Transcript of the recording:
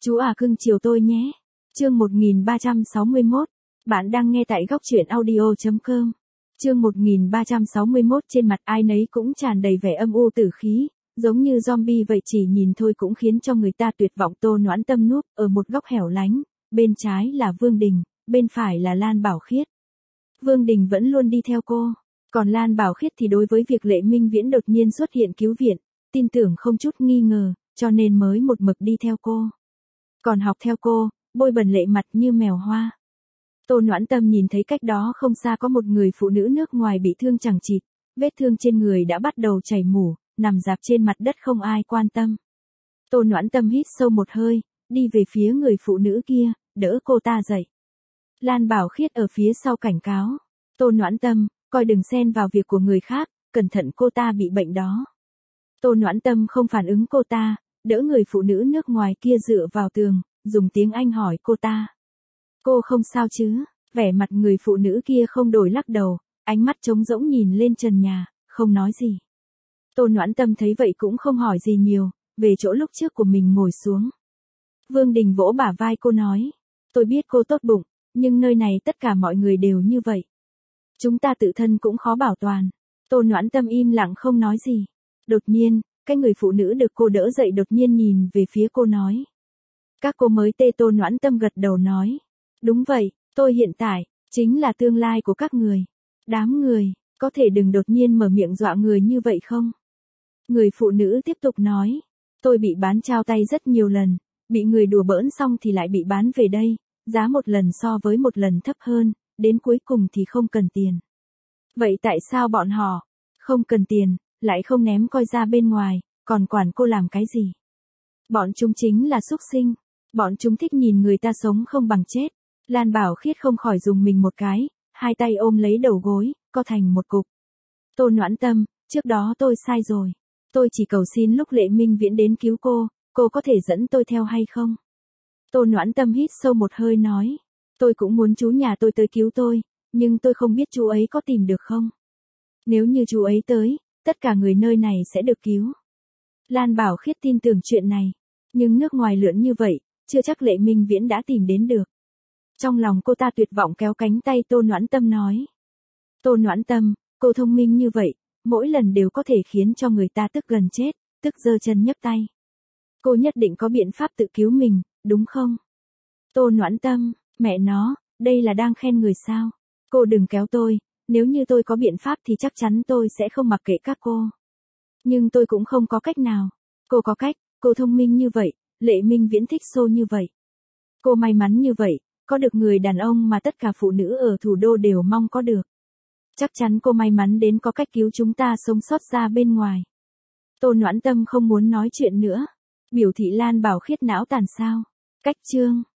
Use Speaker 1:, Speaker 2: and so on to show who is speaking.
Speaker 1: Chú à cưng chiều tôi nhé. Chương 1361. Bạn đang nghe tại góc truyện audio.com. Chương 1361. Trên mặt ai nấy cũng tràn đầy vẻ âm u tử khí, giống như zombie vậy, chỉ nhìn thôi cũng khiến cho người ta tuyệt vọng. Tô Noãn Tâm núp ở một góc hẻo lánh, bên trái là Vương Đình, bên phải là Lan Bảo Khiết. Vương Đình vẫn luôn đi theo cô, còn Lan Bảo Khiết thì đối với việc Lệ Minh Viễn đột nhiên xuất hiện cứu viện, tin tưởng không chút nghi ngờ, cho nên mới một mực đi theo cô. Còn học theo cô, bôi bẩn lệ mặt như mèo hoa. Tô Noãn Tâm nhìn thấy cách đó không xa có một người phụ nữ nước ngoài bị thương chẳng chịt, vết thương trên người đã bắt đầu chảy mủ, nằm rạp trên mặt đất không ai quan tâm. Tô Noãn Tâm hít sâu một hơi, đi về phía người phụ nữ kia, đỡ cô ta dậy. Lan Bảo Khiết ở phía sau cảnh cáo, Tô Noãn Tâm, coi đừng xen vào việc của người khác, cẩn thận cô ta bị bệnh đó. Tô Noãn Tâm không phản ứng cô ta, đỡ người phụ nữ nước ngoài kia dựa vào tường, dùng tiếng Anh hỏi cô ta. Cô không sao chứ? Vẻ mặt người phụ nữ kia không đổi, lắc đầu, ánh mắt trống rỗng nhìn lên trần nhà, không nói gì. Tô Noãn Tâm thấy vậy cũng không hỏi gì nhiều, về chỗ lúc trước của mình ngồi xuống. Vương Đình vỗ bả vai cô nói, tôi biết cô tốt bụng, nhưng nơi này tất cả mọi người đều như vậy. Chúng ta tự thân cũng khó bảo toàn. Tô Noãn Tâm im lặng không nói gì. Đột nhiên, cái người phụ nữ được cô đỡ dậy đột nhiên nhìn về phía cô nói. Các cô mới tê. Tô Noãn Tâm gật đầu nói. Đúng vậy, tôi hiện tại, chính là tương lai của các người. Đám người, có thể đừng đột nhiên mở miệng dọa người như vậy không? Người phụ nữ tiếp tục nói. Tôi bị bán trao tay rất nhiều lần, bị người đùa bỡn xong thì lại bị bán về đây, giá một lần so với một lần thấp hơn, đến cuối cùng thì không cần tiền. Vậy tại sao bọn họ không cần tiền, lại không ném coi ra bên ngoài, còn quản cô làm cái gì? Bọn chúng chính là súc sinh, bọn chúng thích nhìn người ta sống không bằng chết. Lan Bảo Khiết không khỏi dùng mình một cái, hai tay ôm lấy đầu gối, co thành một cục. Tô Noãn Tâm, trước đó tôi sai rồi. Tôi chỉ cầu xin lúc Lệ Minh Viễn đến cứu cô có thể dẫn tôi theo hay không? Tô Noãn Tâm hít sâu một hơi nói. Tôi cũng muốn chú nhà tôi tới cứu tôi, nhưng tôi không biết chú ấy có tìm được không? Nếu như chú ấy tới, tất cả người nơi này sẽ được cứu. Lan Bảo Khiết tin tưởng chuyện này, nhưng nước ngoài lượn như vậy, chưa chắc Lệ Minh Viễn đã tìm đến được. Trong lòng cô ta tuyệt vọng kéo cánh tay Tô Noãn Tâm nói. Tô Noãn Tâm, cô thông minh như vậy, mỗi lần đều có thể khiến cho người ta tức gần chết, tức giơ chân nhấc tay. Cô nhất định có biện pháp tự cứu mình, đúng không? Tô Noãn Tâm, mẹ nó, đây là đang khen người sao? Cô đừng kéo tôi, nếu như tôi có biện pháp thì chắc chắn tôi sẽ không mặc kệ các cô. Nhưng tôi cũng không có cách nào. Cô có cách, cô thông minh như vậy, Lệ Minh Viễn thích xô như vậy. Cô may mắn như vậy, có được người đàn ông mà tất cả phụ nữ ở thủ đô đều mong có được. Chắc chắn cô may mắn đến có cách cứu chúng ta sống sót ra bên ngoài. Tô Noãn Tâm không muốn nói chuyện nữa. Biểu thị Lan Bảo Khiết não tàn sao? Cách chương